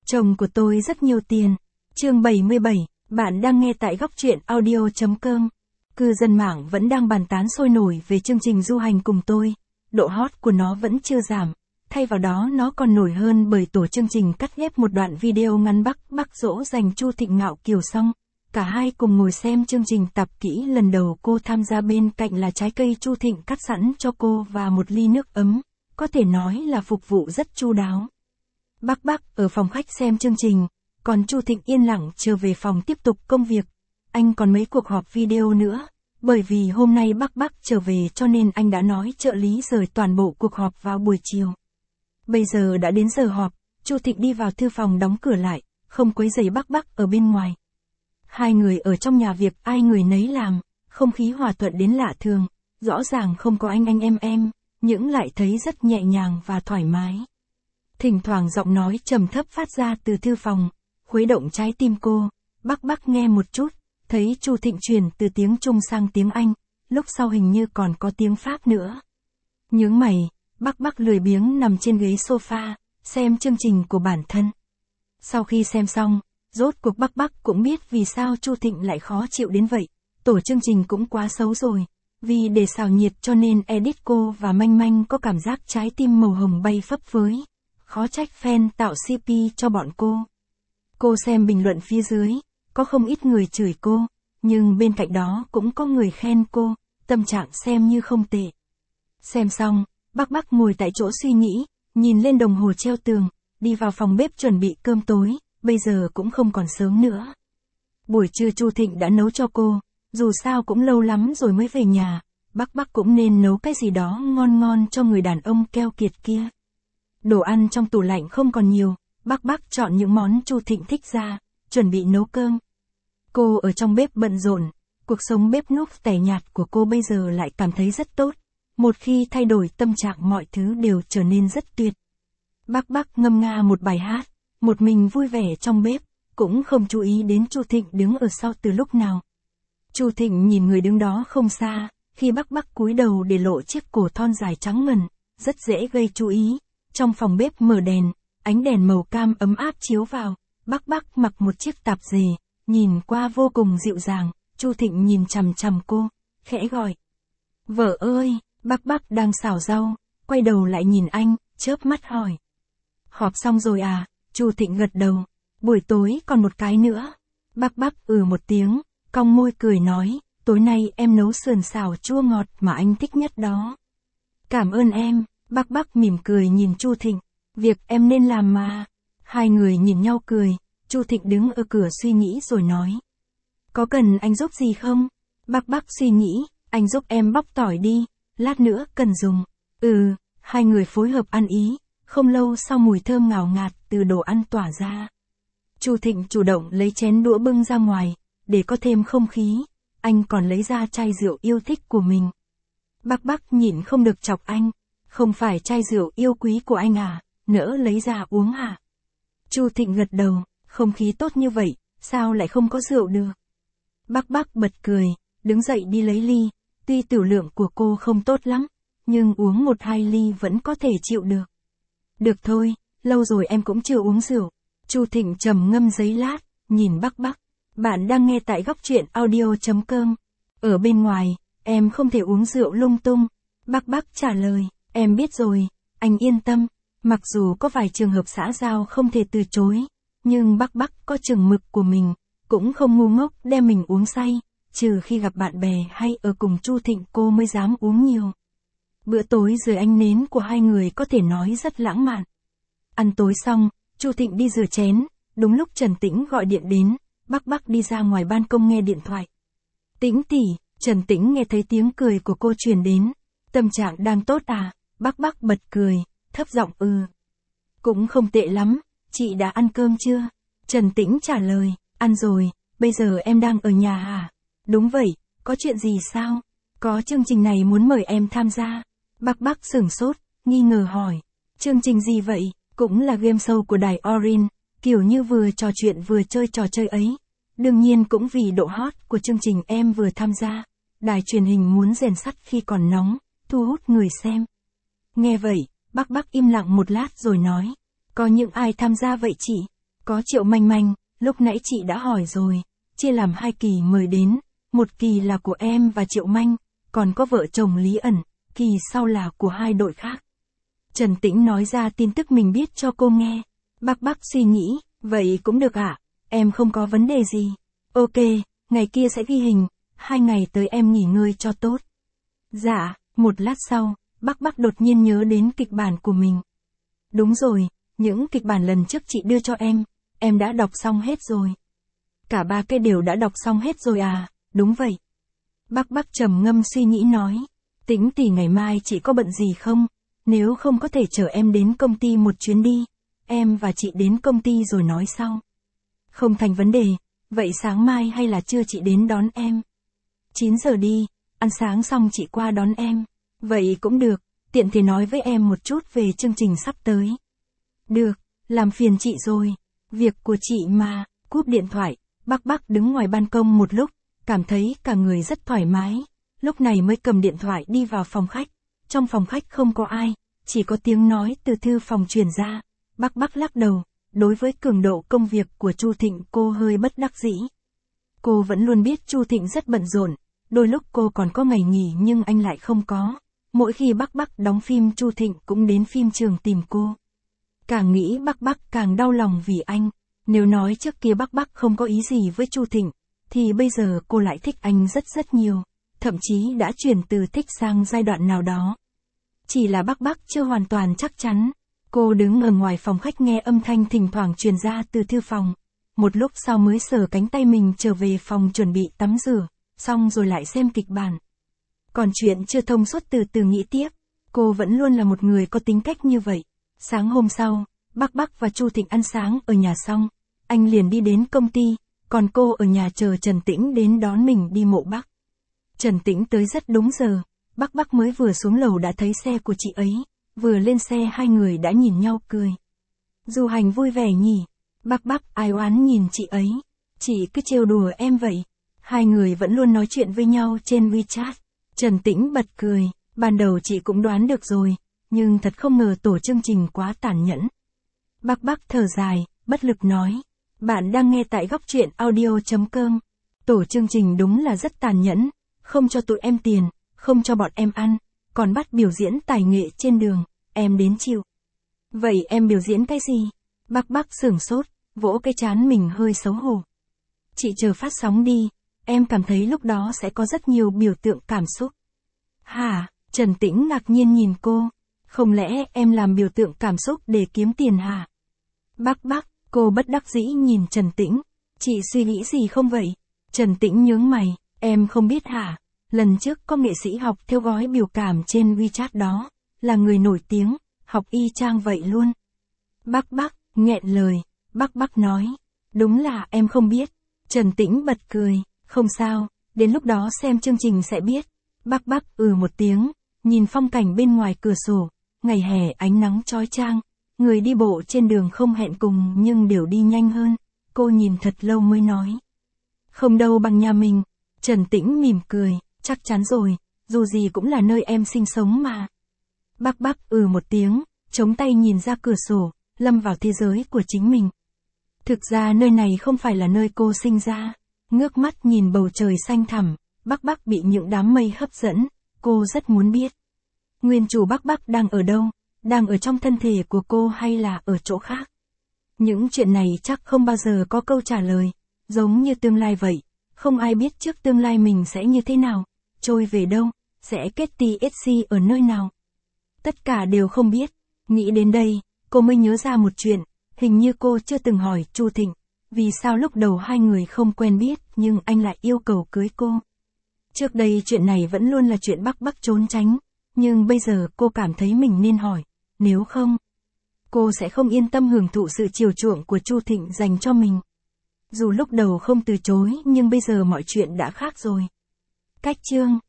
Chồng của tôi rất nhiều tiền. Chương 77, bạn đang nghe tại góc truyện audio.com. Cư dân mạng vẫn đang bàn tán sôi nổi về chương trình Du Hành Cùng Tôi. Độ hot của nó vẫn chưa giảm. Thay vào đó nó còn nổi hơn bởi tổ chương trình cắt ghép một đoạn video ngắn Bắc dỗ dành Chu Thịnh Ngạo Kiều xong. Cả hai cùng ngồi xem chương trình tập kỹ lần đầu cô tham gia, bên cạnh là trái cây Chu Thịnh cắt sẵn cho cô và một ly nước ấm. Có thể nói là phục vụ rất chu đáo. Bắc ở phòng khách xem chương trình, còn Chu Thịnh yên lặng trở về phòng tiếp tục công việc. Anh còn mấy cuộc họp video nữa, bởi vì hôm nay Bắc trở về cho nên anh đã nói trợ lý rời toàn bộ cuộc họp vào buổi chiều. Bây giờ đã đến giờ họp, Chu Thịnh đi vào thư phòng đóng cửa lại, không quấy rầy Bắc ở bên ngoài. Hai người ở trong nhà việc ai người nấy làm, không khí hòa thuận đến lạ thường, rõ ràng không có anh em, nhưng lại thấy rất nhẹ nhàng và thoải mái. Thỉnh thoảng giọng nói trầm thấp phát ra từ thư phòng, khuấy động trái tim cô. Bắc nghe một chút, thấy Chu Thịnh chuyển từ tiếng Trung sang tiếng Anh, lúc sau hình như còn có tiếng Pháp nữa. Nhướng mày, Bắc lười biếng nằm trên ghế sofa, xem chương trình của bản thân. Sau khi xem xong, rốt cuộc Bắc cũng biết vì sao Chu Thịnh lại khó chịu đến vậy. Tổ chương trình cũng quá xấu rồi. Vì để xào nhiệt cho nên edit cô và Manh có cảm giác trái tim màu hồng bay phấp phới. Khó trách fan tạo CP cho bọn cô. Cô xem bình luận phía dưới, có không ít người chửi cô, nhưng bên cạnh đó cũng có người khen cô, tâm trạng xem như không tệ. Xem xong, Bắc ngồi tại chỗ suy nghĩ, nhìn lên đồng hồ treo tường, đi vào phòng bếp chuẩn bị cơm tối, bây giờ cũng không còn sớm nữa. Buổi trưa Chu Thịnh đã nấu cho cô, dù sao cũng lâu lắm rồi mới về nhà, Bắc cũng nên nấu cái gì đó ngon cho người đàn ông keo kiệt kia. Đồ ăn trong tủ lạnh không còn nhiều, Bắc chọn những món Chu Thịnh thích ra, chuẩn bị nấu cơm. Cô ở trong bếp bận rộn, cuộc sống bếp núc tẻ nhạt của cô bây giờ lại cảm thấy rất tốt. Một khi thay đổi tâm trạng mọi thứ đều trở nên rất tuyệt. Bắc ngâm nga một bài hát, một mình vui vẻ trong bếp, cũng không chú ý đến Chu Thịnh đứng ở sau từ lúc nào. Chu Thịnh nhìn người đứng đó không xa, khi Bắc cúi đầu để lộ chiếc cổ thon dài trắng ngần, rất dễ gây chú ý. Trong phòng bếp mở đèn, ánh đèn màu cam ấm áp chiếu vào, Bắc mặc một chiếc tạp dề, nhìn qua vô cùng dịu dàng. Chu Thịnh nhìn chằm cô, khẽ gọi. Vợ ơi, Bắc đang xào rau, quay đầu lại nhìn anh, chớp mắt hỏi. Họp xong rồi à? Chu Thịnh gật đầu. Buổi tối còn một cái nữa. Bắc một tiếng, cong môi cười nói, tối nay em nấu sườn xào chua ngọt mà anh thích nhất đó. Cảm ơn em. Bắc mỉm cười nhìn Chu Thịnh, việc em nên làm mà. Hai người nhìn nhau cười, Chu Thịnh đứng ở cửa suy nghĩ rồi nói. Có cần anh giúp gì không? Bắc suy nghĩ, anh giúp em bóc tỏi đi, lát nữa cần dùng. Hai người phối hợp ăn ý, không lâu sau mùi thơm ngào ngạt từ đồ ăn tỏa ra. Chu Thịnh chủ động lấy chén đũa bưng ra ngoài, để có thêm không khí, anh còn lấy ra chai rượu yêu thích của mình. Bắc nhịn không được chọc anh. Không phải chai rượu yêu quý của anh à, nỡ lấy ra uống hả? Chu Thịnh gật đầu, không khí tốt như vậy, sao lại không có rượu được? Bắc bật cười, đứng dậy đi lấy ly, tuy tiểu lượng của cô không tốt lắm, nhưng uống 1-2 ly vẫn có thể chịu được. Được thôi, lâu rồi em cũng chưa uống rượu. Chu Thịnh trầm ngâm giấy lát, nhìn Bắc. Bạn đang nghe tại góc truyện audio.com. Ở bên ngoài, em không thể uống rượu lung tung. Bắc trả lời. Em biết rồi, anh yên tâm, mặc dù có vài trường hợp xã giao không thể từ chối, nhưng Bắc có chừng mực của mình, cũng không ngu ngốc đem mình uống say, trừ khi gặp bạn bè hay ở cùng Chu Thịnh cô mới dám uống nhiều. Bữa tối dưới ánh nến của hai người có thể nói rất lãng mạn. Ăn tối xong, Chu Thịnh đi rửa chén, đúng lúc Trần Tĩnh gọi điện đến, Bắc đi ra ngoài ban công nghe điện thoại. Tĩnh tỷ, Trần Tĩnh nghe thấy tiếng cười của cô truyền đến, tâm trạng đang tốt à? Bắc bật cười, thấp giọng cũng không tệ lắm, chị đã ăn cơm chưa? Trần Tĩnh trả lời, ăn rồi, bây giờ em đang ở nhà hả? Đúng vậy, có chuyện gì sao? Có chương trình này muốn mời em tham gia. Bắc sửng sốt, nghi ngờ hỏi, chương trình gì vậy? Cũng là game show của đài Orin, kiểu như vừa trò chuyện vừa chơi trò chơi ấy. Đương nhiên cũng vì độ hot của chương trình em vừa tham gia, đài truyền hình muốn rèn sắt khi còn nóng, thu hút người xem. Nghe vậy, Bắc im lặng một lát rồi nói, có những ai tham gia vậy chị? Có Triệu Manh Manh, lúc nãy chị đã hỏi rồi, chia làm 2 kỳ mời đến, một kỳ là của em và Triệu Manh, còn có vợ chồng Lý Ẩn, kỳ sau là của 2 đội khác. Trần Tĩnh nói ra tin tức mình biết cho cô nghe. Bác suy nghĩ, vậy cũng được ạ, em không có vấn đề gì. Ok, ngày kia sẽ ghi hình, 2 ngày tới em nghỉ ngơi cho tốt. Dạ, một lát sau, bác đột nhiên nhớ đến kịch bản của mình. Đúng rồi, những kịch bản lần trước chị đưa cho em đã đọc xong hết rồi. Cả 3 cái đều đã đọc xong hết rồi à, đúng vậy. Bác trầm ngâm suy nghĩ nói, Tĩnh tỷ ngày mai chị có bận gì không? Nếu không có thể chở em đến công ty một chuyến đi, em và chị đến công ty rồi nói sau. Không thành vấn đề, vậy sáng mai hay là trưa chị đến đón em? 9 giờ đi, ăn sáng xong chị qua đón em. Vậy cũng được, tiện thì nói với em một chút về chương trình sắp tới. Được, làm phiền chị rồi. Việc của chị mà, cúp điện thoại, bác đứng ngoài ban công một lúc, cảm thấy cả người rất thoải mái. Lúc này mới cầm điện thoại đi vào phòng khách. Trong phòng khách không có ai, chỉ có tiếng nói từ thư phòng truyền ra. Bác lắc đầu, đối với cường độ công việc của Chu Thịnh cô hơi bất đắc dĩ. Cô vẫn luôn biết Chu Thịnh rất bận rộn, đôi lúc cô còn có ngày nghỉ nhưng anh lại không có. Mỗi khi bác đóng phim Chu Thịnh cũng đến phim trường tìm cô. Càng nghĩ bác càng đau lòng vì anh. Nếu nói trước kia bác không có ý gì với Chu Thịnh, thì bây giờ cô lại thích anh rất nhiều. Thậm chí đã chuyển từ thích sang giai đoạn nào đó. Chỉ là bác chưa hoàn toàn chắc chắn. Cô đứng ở ngoài phòng khách nghe âm thanh thỉnh thoảng truyền ra từ thư phòng. Một lúc sau mới sờ cánh tay mình trở về phòng chuẩn bị tắm rửa, xong rồi lại xem kịch bản. Còn chuyện chưa thông suốt từ nghĩ tiếp. Cô vẫn luôn là một người có tính cách như vậy. Sáng hôm sau, bác và Chu Thịnh ăn sáng ở nhà xong, anh liền đi đến công ty, còn cô ở nhà chờ Trần Tĩnh đến đón mình đi mộ bác. Trần Tĩnh tới rất đúng giờ, bác mới vừa xuống lầu đã thấy xe của chị ấy, vừa lên xe 2 người đã nhìn nhau cười. Du Hành vui vẻ nhỉ, bác ai oán nhìn chị ấy, chị cứ trêu đùa em vậy. 2 người vẫn luôn nói chuyện với nhau trên WeChat. Trần Tĩnh bật cười, ban đầu chị cũng đoán được rồi, nhưng thật không ngờ tổ chương trình quá tàn nhẫn. Bác thở dài, bất lực nói, bạn đang nghe tại góc truyện audio.com. Tổ chương trình đúng là rất tàn nhẫn, không cho tụi em tiền, không cho bọn em ăn, còn bắt biểu diễn tài nghệ trên đường, em đến chịu. Vậy em biểu diễn cái gì? Bác sửng sốt, vỗ cái trán mình hơi xấu hổ. Chị chờ phát sóng đi, em cảm thấy lúc đó sẽ có rất nhiều biểu tượng cảm xúc. Hả? Trần Tĩnh ngạc nhiên nhìn cô, không lẽ em làm biểu tượng cảm xúc để kiếm tiền hả? Bác, cô bất đắc dĩ nhìn Trần Tĩnh, chị suy nghĩ gì không vậy? Trần Tĩnh nhướng mày, em không biết hả? Lần trước có nghệ sĩ học theo gói biểu cảm trên WeChat đó, là người nổi tiếng, học y chang vậy luôn. Bác, nghẹn lời, bác nói, đúng là em không biết. Trần Tĩnh bật cười, không sao, đến lúc đó xem chương trình sẽ biết. Bác một tiếng, nhìn phong cảnh bên ngoài cửa sổ, ngày hè ánh nắng chói chang, người đi bộ trên đường không hẹn cùng nhưng đều đi nhanh hơn. Cô nhìn thật lâu mới nói, không đâu bằng nhà mình. Trần Tĩnh mỉm cười, chắc chắn rồi, dù gì cũng là nơi em sinh sống mà. Bác một tiếng, chống tay nhìn ra cửa sổ, lâm vào thế giới của chính mình. Thực ra nơi này không phải là nơi cô sinh ra. Ngước mắt nhìn bầu trời xanh thẳm, bác bị những đám mây hấp dẫn, cô rất muốn biết. Nguyên chủ bác đang ở đâu? Đang ở trong thân thể của cô hay là ở chỗ khác? Những chuyện này chắc không bao giờ có câu trả lời, giống như tương lai vậy. Không ai biết trước tương lai mình sẽ như thế nào, trôi về đâu, sẽ kết TSC ở nơi nào. Tất cả đều không biết. Nghĩ đến đây, cô mới nhớ ra một chuyện, hình như cô chưa từng hỏi Chu Thịnh, vì sao lúc đầu 2 người không quen biết nhưng anh lại yêu cầu cưới cô. Trước đây chuyện này vẫn luôn là chuyện bác trốn tránh, nhưng bây giờ cô cảm thấy mình nên hỏi, nếu không, cô sẽ không yên tâm hưởng thụ sự chiều chuộng của Chu Thịnh dành cho mình. Dù lúc đầu không từ chối nhưng bây giờ mọi chuyện đã khác rồi. Cách chương